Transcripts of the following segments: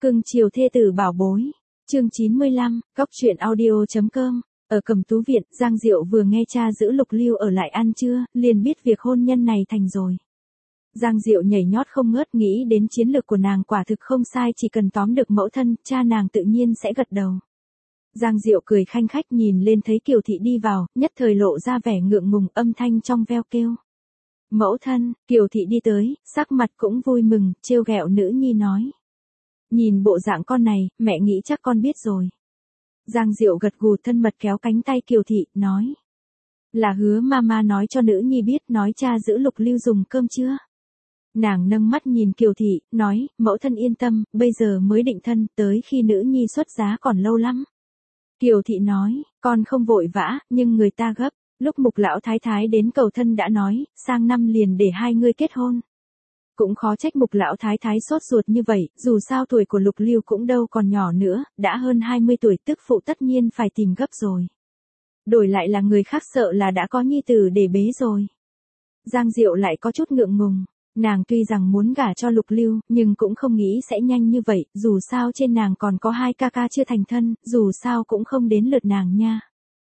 Cưng chiều thê tử bảo bối. Chương 95, Góc truyện audio.com. Ở Cẩm Tú viện, Giang Diệu vừa nghe cha giữ Lục Lưu ở lại ăn trưa, liền biết việc hôn nhân này thành rồi. Giang Diệu nhảy nhót không ngớt, nghĩ đến chiến lược của nàng quả thực không sai, chỉ cần tóm được mẫu thân, cha nàng tự nhiên sẽ gật đầu. Giang Diệu cười khanh khách nhìn lên thấy Kiều Thị đi vào, nhất thời lộ ra vẻ ngượng ngùng, âm thanh trong veo kêu. Mẫu thân. Kiều Thị đi tới, sắc mặt cũng vui mừng, trêu ghẹo nữ nhi nói. Nhìn bộ dạng con này, mẹ nghĩ chắc con biết rồi. Giang Diệu gật gù, thân mật kéo cánh tay Kiều Thị, nói. Là Hứa mama nói cho nữ nhi biết, nói cha giữ Lục Lưu dùng cơm chưa? Nàng nâng mắt nhìn Kiều Thị, nói, mẫu thân yên tâm, bây giờ mới định thân, tới khi nữ nhi xuất giá còn lâu lắm. Kiều Thị nói, con không vội vã, nhưng người ta gấp. Lúc Mục lão thái thái đến cầu thân đã nói, sang năm liền để hai ngươi kết hôn. Cũng khó trách Mục lão thái thái sốt ruột như vậy, dù sao tuổi của Lục Lưu cũng đâu còn nhỏ nữa, đã hơn 20 tuổi, tức phụ tất nhiên phải tìm gấp rồi. Đổi lại là người khác sợ là đã có nhi tử để bế rồi. Giang Diệu lại có chút ngượng ngùng, nàng tuy rằng muốn gả cho Lục Lưu, nhưng cũng không nghĩ sẽ nhanh như vậy, dù sao trên nàng còn có hai ca ca chưa thành thân, dù sao cũng không đến lượt nàng nha.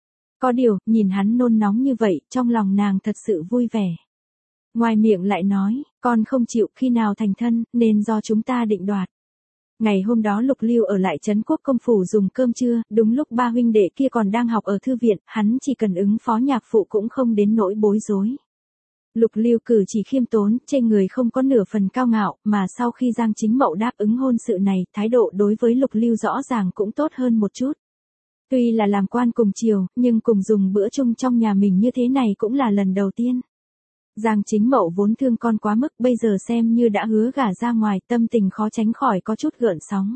Có điều, nhìn hắn nôn nóng như vậy, trong lòng nàng thật sự vui vẻ. Ngoài miệng lại nói, con không chịu, khi nào thành thân, nên do chúng ta định đoạt. Ngày hôm đó Lục Lưu ở lại Trấn Quốc công phủ dùng cơm trưa, đúng lúc ba huynh đệ kia còn đang học ở thư viện, hắn chỉ cần ứng phó nhạc phụ cũng không đến nỗi bối rối. Lục Lưu cử chỉ khiêm tốn, trên người không có nửa phần cao ngạo, mà sau khi Giang Chính Mậu đáp ứng hôn sự này, thái độ đối với Lục Lưu rõ ràng cũng tốt hơn một chút. Tuy là làm quan cùng triều, nhưng cùng dùng bữa chung trong nhà mình như thế này cũng là lần đầu tiên. Giang Chính Mậu vốn thương con quá mức, bây giờ xem như đã hứa gả ra ngoài, tâm tình khó tránh khỏi có chút gợn sóng.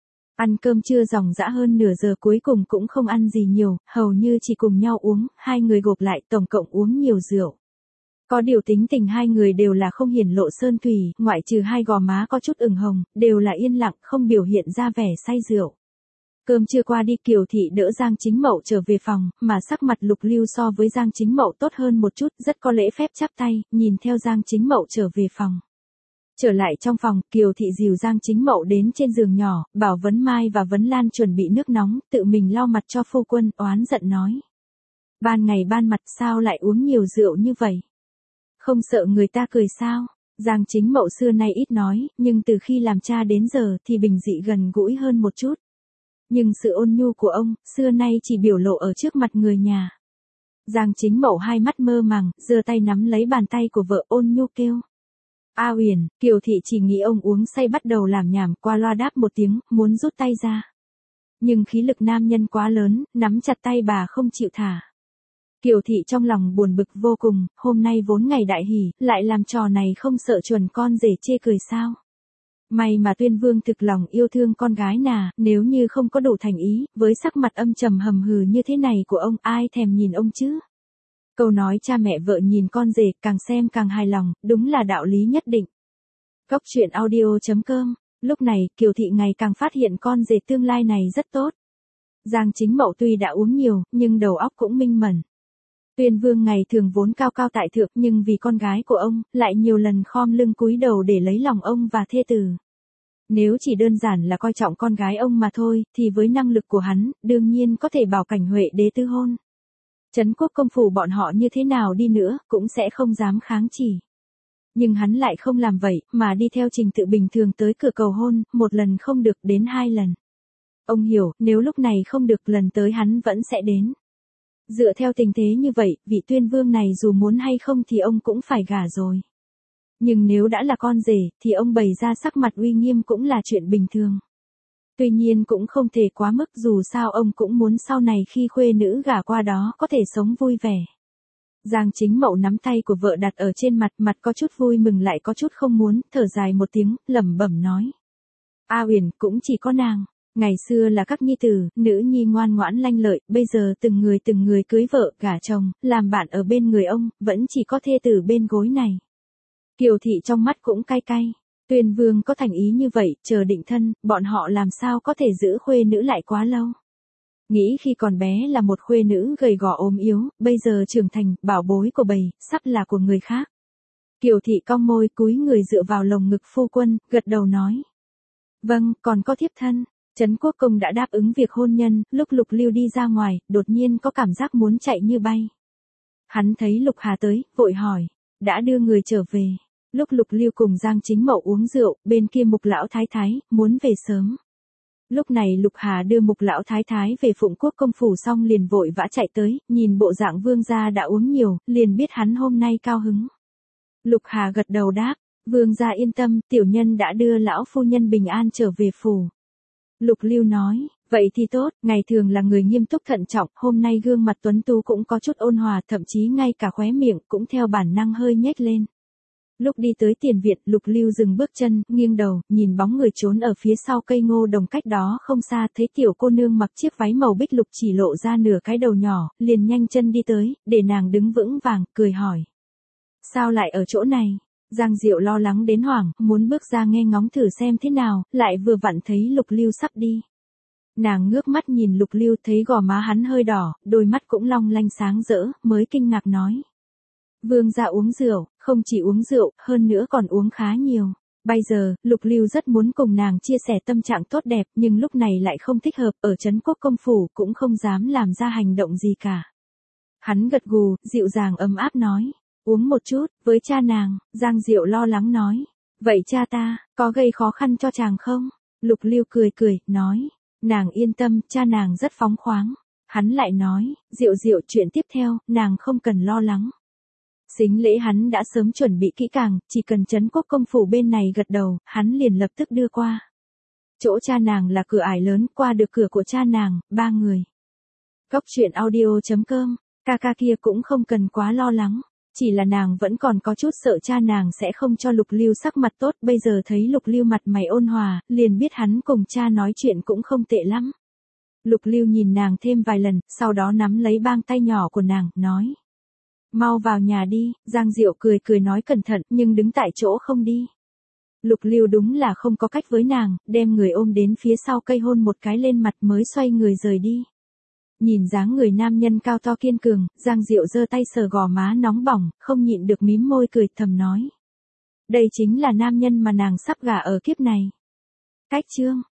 Ăn cơm trưa ròng rã hơn nửa giờ, cuối cùng cũng không ăn gì nhiều, hầu như chỉ cùng nhau uống, hai người gộp lại tổng cộng uống nhiều rượu. Có điều tính tình hai người đều là không hiển lộ sơn thủy, ngoại trừ hai gò má có chút ửng hồng, đều là yên lặng, không biểu hiện ra vẻ say rượu. Cơm trưa qua đi, Kiều Thị đỡ Giang Chính Mậu trở về phòng, mà sắc mặt Lục Lưu so với Giang Chính Mậu tốt hơn một chút, rất có lễ phép chắp tay, nhìn theo Giang Chính Mậu trở về phòng. Trở lại trong phòng, Kiều Thị dìu Giang Chính Mậu đến trên giường nhỏ, bảo Vấn Mai và Vấn Lan chuẩn bị nước nóng, tự mình lau mặt cho phu quân, oán giận nói. Ban ngày ban mặt sao lại uống nhiều rượu như vậy? Không sợ người ta cười sao? Giang Chính Mậu xưa nay ít nói, nhưng từ khi làm cha đến giờ thì bình dị gần gũi hơn một chút. Nhưng sự ôn nhu của ông, xưa nay chỉ biểu lộ ở trước mặt người nhà. Giang Chính Mậu hai mắt mơ màng, giơ tay nắm lấy bàn tay của vợ, ôn nhu kêu. A Uyển. Kiều Thị chỉ nghĩ ông uống say bắt đầu làm nhảm, qua loa đáp một tiếng, muốn rút tay ra. Nhưng khí lực nam nhân quá lớn, nắm chặt tay bà không chịu thả. Kiều Thị trong lòng buồn bực vô cùng, hôm nay vốn ngày đại hỷ, lại làm trò này không sợ chuẩn con rể chê cười sao? May mà Tuyên Vương thực lòng yêu thương con gái nà, nếu như không có đủ thành ý, với sắc mặt âm trầm hầm hừ như thế này của ông, ai thèm nhìn ông chứ? Câu nói cha mẹ vợ nhìn con rể, càng xem càng hài lòng, đúng là đạo lý nhất định. Góc truyện audio.com. Lúc này, Kiều Thị ngày càng phát hiện con rể tương lai này rất tốt. Giang Chính Mậu tuy đã uống nhiều, nhưng đầu óc cũng minh mẫn. Tuyên Vương ngày thường vốn cao cao tại thượng, nhưng vì con gái của ông, lại nhiều lần khom lưng cúi đầu để lấy lòng ông và thê tử. Nếu chỉ đơn giản là coi trọng con gái ông mà thôi, thì với năng lực của hắn, đương nhiên có thể bảo Cảnh Huệ đế tư hôn. Trấn Quốc công phủ bọn họ như thế nào đi nữa, cũng sẽ không dám kháng chỉ. Nhưng hắn lại không làm vậy, mà đi theo trình tự bình thường tới cửa cầu hôn, một lần không được, đến hai lần. Ông hiểu, nếu lúc này không được, lần tới hắn vẫn sẽ đến. Dựa theo tình thế như vậy, vị Tuyên Vương này dù muốn hay không thì ông cũng phải gả rồi. Nhưng nếu đã là con rể, thì ông bày ra sắc mặt uy nghiêm cũng là chuyện bình thường. Tuy nhiên cũng không thể quá mức, dù sao ông cũng muốn sau này khi khuê nữ gả qua đó có thể sống vui vẻ. Giang Chính Mậu nắm tay của vợ đặt ở trên mặt, mặt có chút vui mừng lại có chút không muốn, thở dài một tiếng, lẩm bẩm nói. A Uyển, cũng chỉ có nàng. Ngày xưa là các nhi tử, nữ nhi ngoan ngoãn lanh lợi, bây giờ từng người cưới vợ, gả chồng, làm bạn ở bên người ông, vẫn chỉ có thê tử bên gối này. Kiều Thị trong mắt cũng cay cay. Tuyên Vương có thành ý như vậy, chờ định thân, bọn họ làm sao có thể giữ khuê nữ lại quá lâu. Nghĩ khi còn bé là một khuê nữ gầy gò ốm yếu, bây giờ trưởng thành, bảo bối của bầy, sắp là của người khác. Kiều Thị cong môi, cúi người dựa vào lồng ngực phu quân, gật đầu nói. Vâng, còn có thiếp thân. Trấn Quốc Công đã đáp ứng việc hôn nhân, lúc Lục Lưu đi ra ngoài, đột nhiên có cảm giác muốn chạy như bay. Hắn thấy Lục Hà tới, vội hỏi, đã đưa người trở về. Lúc Lục Lưu cùng Giang Chính Mậu uống rượu, bên kia Mục lão thái thái muốn về sớm. Lúc này Lục Hà đưa Mục lão thái thái về Phụng Quốc công phủ xong liền vội vã chạy tới, nhìn bộ dạng vương gia đã uống nhiều, liền biết hắn hôm nay cao hứng. Lục Hà gật đầu đáp, vương gia yên tâm, tiểu nhân đã đưa lão phu nhân bình an trở về phủ. Lục Lưu nói, vậy thì tốt, ngày thường là người nghiêm túc thận trọng, hôm nay gương mặt tuấn tú cũng có chút ôn hòa, thậm chí ngay cả khóe miệng cũng theo bản năng hơi nhếch lên. Lúc đi tới tiền viện, Lục Lưu dừng bước chân, nghiêng đầu, nhìn bóng người trốn ở phía sau cây ngô đồng cách đó không xa, thấy tiểu cô nương mặc chiếc váy màu bích lục chỉ lộ ra nửa cái đầu nhỏ, liền nhanh chân đi tới, để nàng đứng vững vàng, cười hỏi. Sao lại ở chỗ này? Giang Diệu lo lắng đến hoảng, muốn bước ra nghe ngóng thử xem thế nào, lại vừa vặn thấy Lục Lưu sắp đi. Nàng ngước mắt nhìn Lục Lưu thấy gò má hắn hơi đỏ, đôi mắt cũng long lanh sáng rỡ, mới kinh ngạc nói. Vương gia uống rượu, không chỉ uống rượu, hơn nữa còn uống khá nhiều. Bây giờ, Lục Lưu rất muốn cùng nàng chia sẻ tâm trạng tốt đẹp, nhưng lúc này lại không thích hợp, ở Trấn Quốc công phủ cũng không dám làm ra hành động gì cả. Hắn gật gù, dịu dàng ấm áp nói. Uống một chút, với cha nàng, Giang Diệu lo lắng nói. Vậy cha ta, có gây khó khăn cho chàng không? Lục Lưu cười cười, nói. Nàng yên tâm, cha nàng rất phóng khoáng. Hắn lại nói, Diệu Diệu chuyện tiếp theo, nàng không cần lo lắng. Sính lễ hắn đã sớm chuẩn bị kỹ càng, chỉ cần Trấn Quốc công phủ bên này gật đầu, hắn liền lập tức đưa qua. Chỗ cha nàng là cửa ải lớn, qua được cửa của cha nàng, 3 người. Góc truyện audio.com, ca kia cũng không cần quá lo lắng. Chỉ là nàng vẫn còn có chút sợ cha nàng sẽ không cho Lục Lưu sắc mặt tốt, bây giờ thấy Lục Lưu mặt mày ôn hòa, liền biết hắn cùng cha nói chuyện cũng không tệ lắm. Lục Lưu nhìn nàng thêm vài lần, sau đó nắm lấy bang tay nhỏ của nàng, nói. Mau vào nhà đi, Giang Diệu cười cười nói cẩn thận, nhưng đứng tại chỗ không đi. Lục Lưu đúng là không có cách với nàng, đem người ôm đến phía sau cây hôn một cái lên mặt mới xoay người rời đi. Nhìn dáng người nam nhân cao to kiên cường, Giang Diệu giơ tay sờ gò má nóng bỏng, không nhịn được mím môi cười thầm nói. Đây chính là nam nhân mà nàng sắp gả ở kiếp này. Cách chương